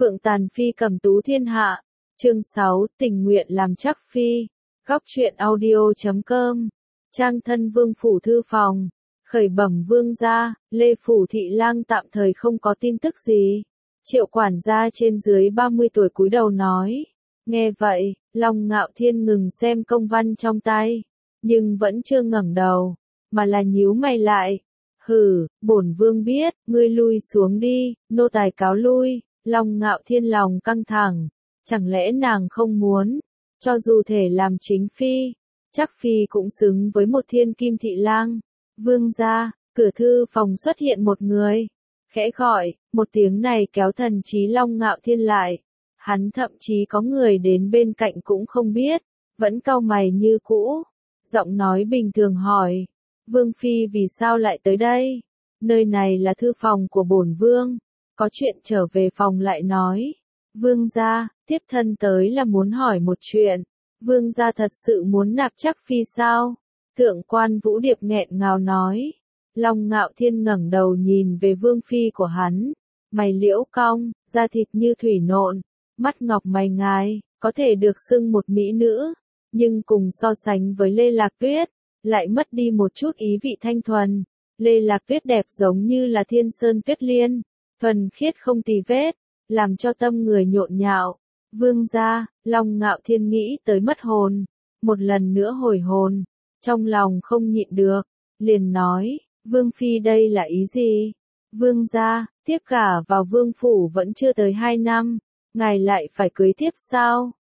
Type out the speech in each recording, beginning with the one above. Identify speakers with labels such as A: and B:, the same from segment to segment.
A: Phượng Tàn Phi cầm tú thiên hạ. Chương 6, tình nguyện làm chắc phi. Góc truyện audio.com. Trang thân vương phủ thư phòng. Khởi bẩm vương gia, Lê Phủ Thị Lang tạm thời không có tin tức gì. Triệu quản gia trên dưới 30 tuổi cúi đầu nói. Nghe vậy, Long Ngạo Thiên ngừng xem công văn trong tay, nhưng vẫn chưa ngẩng đầu, mà là nhíu mày lại. Hừ, bổn vương biết, ngươi lui xuống đi, nô tài cáo lui. Long Ngạo Thiên lòng căng thẳng, chẳng lẽ nàng không muốn, cho dù thể làm chính phi, chắc phi cũng xứng với một thiên kim thị lang. Vương gia, cửa thư phòng xuất hiện một người, khẽ gọi, một tiếng này kéo thần trí Long Ngạo Thiên lại. Hắn thậm chí có người đến bên cạnh cũng không biết, vẫn cau mày như cũ, giọng nói bình thường hỏi, vương phi vì sao lại tới đây? Nơi này là thư phòng của bổn vương, có chuyện trở về phòng lại nói. Vương gia, tiếp thân tới là muốn hỏi một chuyện, vương gia thật sự muốn nạp chắc phi sao? Thượng quan Vũ Điệp nghẹn ngào nói. Long Ngạo Thiên ngẩng đầu nhìn về vương phi của hắn, mày liễu cong, da thịt như thủy nộn, mắt ngọc mày ngài, có thể được xưng một mỹ nữ, nhưng cùng so sánh với Lê Lạc Tuyết, lại mất đi một chút ý vị thanh thuần. Lê Lạc Tuyết đẹp giống như là thiên sơn tuyết liên, thuần khiết không tì vết, làm cho tâm người nhộn nhạo. Vương gia, Long Ngạo Thiên nghĩ tới mất hồn, một lần nữa hồi hồn, trong lòng không nhịn được, liền nói, vương phi đây là ý gì? Vương gia, tiếp gả vào vương phủ vẫn chưa tới 2 năm, ngài lại phải cưới thiếp sao?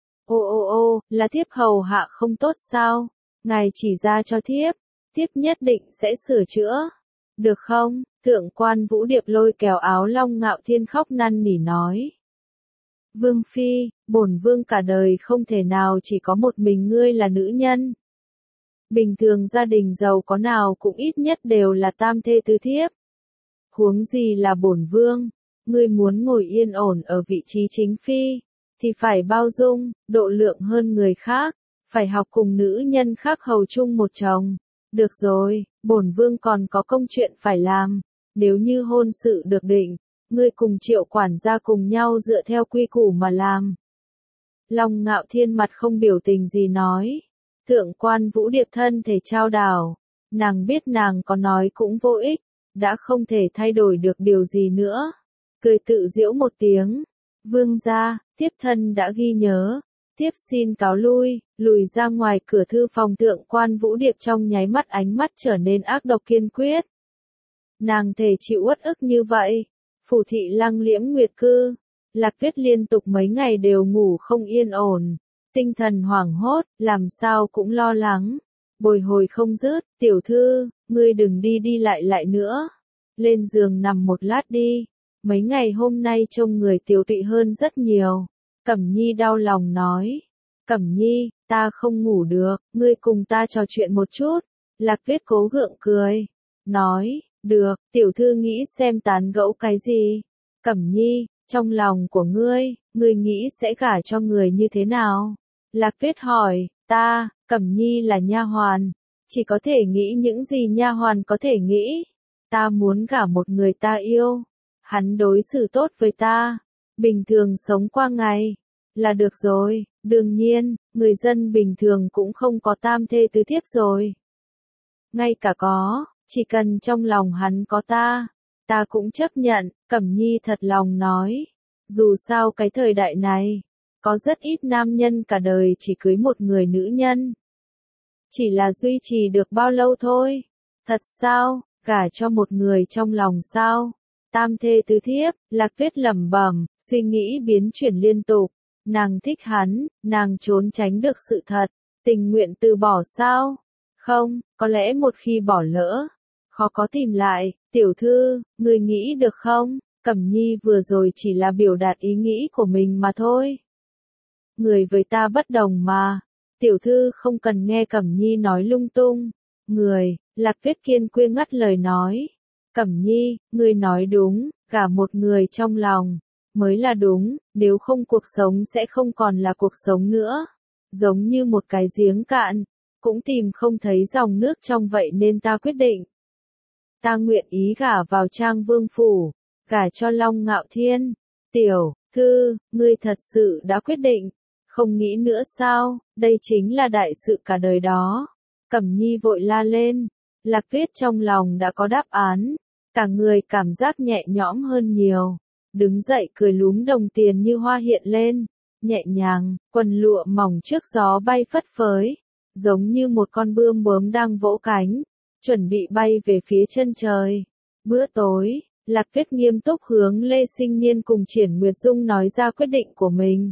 A: Ô, là thiếp hầu hạ không tốt sao? Ngài chỉ ra cho thiếp, thiếp nhất định sẽ sửa chữa. Được không? Thượng quan Vũ Điệp lôi kéo áo Long Ngạo Thiên khóc năn nỉ nói. Vương phi, bổn vương cả đời không thể nào chỉ có một mình ngươi là nữ nhân. Bình thường gia đình giàu có nào cũng ít nhất đều là tam thê tứ thiếp. Huống gì là bổn vương, ngươi muốn ngồi yên ổn ở vị trí chính phi, thì phải bao dung, độ lượng hơn người khác, phải học cùng nữ nhân khác hầu chung một chồng. Được rồi, bổn vương còn có công chuyện phải làm, nếu như hôn sự được định, ngươi cùng Triệu quản gia cùng nhau dựa theo quy củ mà làm. Long Ngạo Thiên mặt không biểu tình gì nói. Thượng quan Vũ Điệp thân thể trao đảo, nàng biết nàng có nói cũng vô ích, đã không thể thay đổi được điều gì nữa. Cười tự giễu một tiếng, vương gia, tiếp thân đã ghi nhớ, tiếp xin cáo lui, lùi ra ngoài cửa thư phòng. Thượng quan Vũ Điệp trong nháy mắt ánh mắt trở nên ác độc kiên quyết. Nàng thể chịu uất ức như vậy, Phủ Thị Lang Liễm Nguyệt cư, Lạc Tuyết liên tục mấy ngày đều ngủ không yên ổn, tinh thần hoảng hốt, làm sao cũng lo lắng, bồi hồi không dứt. Tiểu thư, ngươi đừng đi đi lại nữa, lên giường nằm một lát đi, mấy ngày hôm nay trông người tiều tụy hơn rất nhiều. Cẩm Nhi đau lòng nói. Cẩm Nhi, ta không ngủ được, ngươi cùng ta trò chuyện một chút. Lạc Tuyết cố gượng cười, nói, được, tiểu thư nghĩ xem tán gẫu cái gì. Cẩm Nhi, trong lòng của ngươi nghĩ sẽ gả cho người như thế nào? Lạc Tuyết hỏi. Ta, Cẩm Nhi là nha hoàn, chỉ có thể nghĩ những gì nha hoàn có thể nghĩ. Ta muốn gả một người ta yêu, hắn đối xử tốt với ta, bình thường sống qua ngày, là được rồi. Đương nhiên, người dân bình thường cũng không có tam thê tứ thiếp rồi. Ngay cả có, chỉ cần trong lòng hắn có ta cũng chấp nhận. Cẩm Nhi thật lòng nói. Dù sao cái thời đại này, có rất ít nam nhân cả đời chỉ cưới một người nữ nhân. Chỉ là duy trì được bao lâu thôi. Thật sao, gả cho một người trong lòng sao? Tam thê tứ thiếp, Lạc Tuyết lẩm bẩm, suy nghĩ biến chuyển liên tục. Nàng thích hắn, nàng trốn tránh được sự thật, tình nguyện từ bỏ sao? Không, có lẽ một khi bỏ lỡ, khó có tìm lại. Tiểu thư, ngươi nghĩ được không? Cẩm Nhi vừa rồi chỉ là biểu đạt ý nghĩ của mình mà thôi. Người với ta bất đồng mà. Tiểu thư không cần nghe Cẩm Nhi nói lung tung. Lạc Tuyết kiên quyết ngắt lời nói. Cẩm Nhi, ngươi nói đúng, cả một người trong lòng mới là đúng, nếu không cuộc sống sẽ không còn là cuộc sống nữa. Giống như một cái giếng cạn, cũng tìm không thấy dòng nước trong vậy nên ta quyết định. Ta nguyện ý gả vào Trang Vương phủ, gả cho Long Ngạo Thiên. Tiểu Thư, ngươi thật sự đã quyết định, không nghĩ nữa sao, đây chính là đại sự cả đời đó. Cẩm Nhi vội la lên, Lạc Tuyết trong lòng đã có đáp án, cả người cảm giác nhẹ nhõm hơn nhiều, đứng dậy cười lúm đồng tiền như hoa hiện lên, nhẹ nhàng, quần lụa mỏng trước gió bay phất phới, giống như một con bươm bướm đang vỗ cánh, chuẩn bị bay về phía chân trời. Bữa tối, Lạc Tuyết nghiêm túc hướng Lê Sinh Niên cùng Triển Nguyệt Dung nói ra quyết định của mình.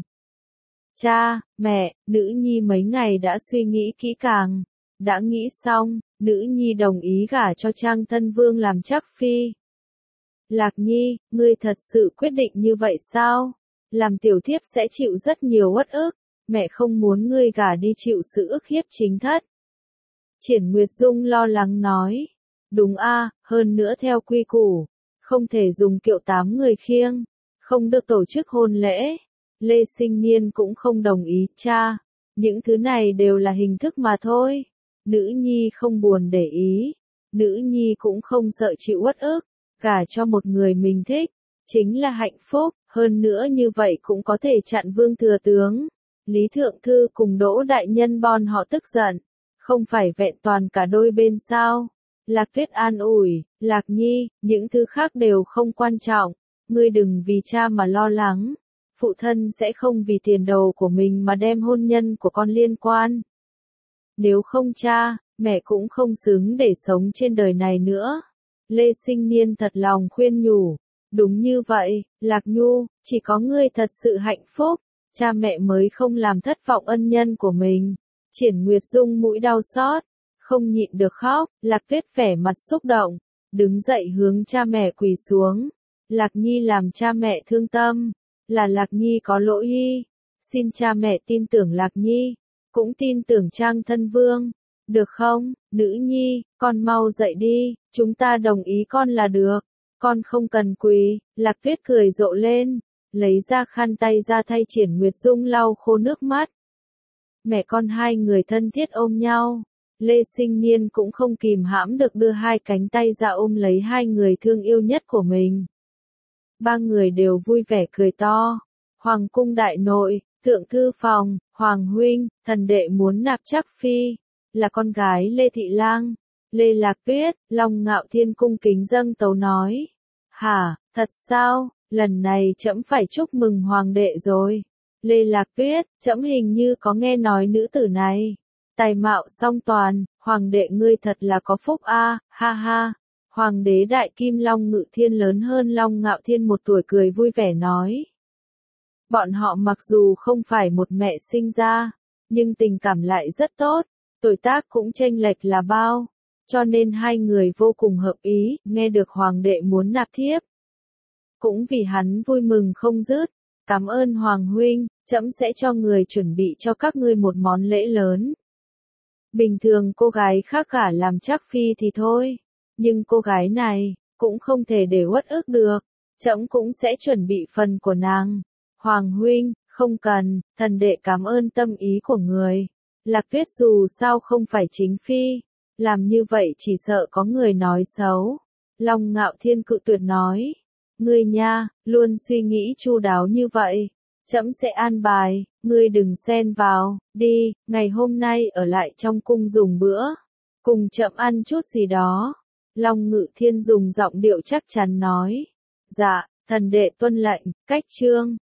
A: Cha, mẹ, nữ nhi mấy ngày đã suy nghĩ kỹ càng, đã nghĩ xong, nữ nhi đồng ý gả cho Trang Thân Vương làm trắc phi. Lạc Nhi, ngươi thật sự quyết định như vậy sao? Làm tiểu thiếp sẽ chịu rất nhiều uất ức, mẹ không muốn ngươi gả đi chịu sự ức hiếp chính thất. Triển Nguyệt Dung lo lắng nói, đúng a, hơn nữa theo quy củ, không thể dùng kiệu 8 người khiêng, không được tổ chức hôn lễ. Lê Sinh Niên cũng không đồng ý, cha, những thứ này đều là hình thức mà thôi. Nữ nhi không buồn để ý, nữ nhi cũng không sợ chịu uất ức, gả cho một người mình thích, chính là hạnh phúc, hơn nữa như vậy cũng có thể chặn Vương Thừa Tướng, Lý Thượng Thư cùng Đỗ Đại Nhân bọn họ tức giận, không phải vẹn toàn cả đôi bên sao. Lạc Tuyết an ủi, Lạc Nhi, những thứ khác đều không quan trọng, ngươi đừng vì cha mà lo lắng, phụ thân sẽ không vì tiền đồ của mình mà đem hôn nhân của con liên quan. Nếu không cha, mẹ cũng không xứng để sống trên đời này nữa. Lê Sinh Niên thật lòng khuyên nhủ, đúng như vậy, Lạc Nhu, chỉ có ngươi thật sự hạnh phúc, cha mẹ mới không làm thất vọng ân nhân của mình. Triển Nguyệt Dung mũi đau xót, không nhịn được khóc, Lạc Tuyết vẻ mặt xúc động, đứng dậy hướng cha mẹ quỳ xuống. Lạc Nhi làm cha mẹ thương tâm, là Lạc Nhi có lỗi y, xin cha mẹ tin tưởng Lạc Nhi, cũng tin tưởng Trang Thân Vương, được không, nữ nhi, con mau dậy đi, chúng ta đồng ý con là được, con không cần quỳ. Lạc Tuyết cười rộ lên, lấy ra khăn tay ra thay Triển Nguyệt Dung lau khô nước mắt. Mẹ con hai người thân thiết ôm nhau, Lê Sinh Niên cũng không kìm hãm được đưa hai cánh tay ra ôm lấy hai người thương yêu nhất của mình. Ba người đều vui vẻ cười to. Hoàng cung đại nội, thượng thư phòng, Hoàng huynh, thần đệ muốn nạp trắc phi, là con gái Lê Thị Lang. Lê Lạc Tuyết, Long Ngạo Thiên cung kính dâng tấu nói. Hả, thật sao, lần này trẫm phải chúc mừng hoàng đệ rồi. Lê Lạc Tuyết, trẫm hình như có nghe nói nữ tử này. Tài mạo song toàn, hoàng đệ ngươi thật là có phúc a, ha ha. Hoàng đế Đại Kim Long Ngự Thiên lớn hơn Long Ngạo Thiên 1 tuổi cười vui vẻ nói. Bọn họ mặc dù không phải một mẹ sinh ra, nhưng tình cảm lại rất tốt, tuổi tác cũng chênh lệch là bao, cho nên hai người vô cùng hợp ý, nghe được hoàng đệ muốn nạp thiếp. Cũng vì hắn vui mừng không dứt, cảm ơn hoàng huynh, trẫm sẽ cho người chuẩn bị cho các ngươi một món lễ lớn. Bình thường cô gái khác gả làm trắc phi thì thôi, nhưng cô gái này, cũng không thể để uất ức được, trẫm cũng sẽ chuẩn bị phần của nàng. Hoàng huynh, không cần, thần đệ cảm ơn tâm ý của người. Lạc Tuyết dù sao không phải chính phi, làm như vậy chỉ sợ có người nói xấu. Long Ngạo Thiên cự tuyệt nói, ngươi nha, luôn suy nghĩ chu đáo như vậy, trẫm sẽ an bài, ngươi đừng xen vào, đi, ngày hôm nay ở lại trong cung dùng bữa, cùng trẫm ăn chút gì đó. Long Ngự Thiên dùng giọng điệu chắc chắn nói, dạ, thần đệ tuân lệnh, cách chương.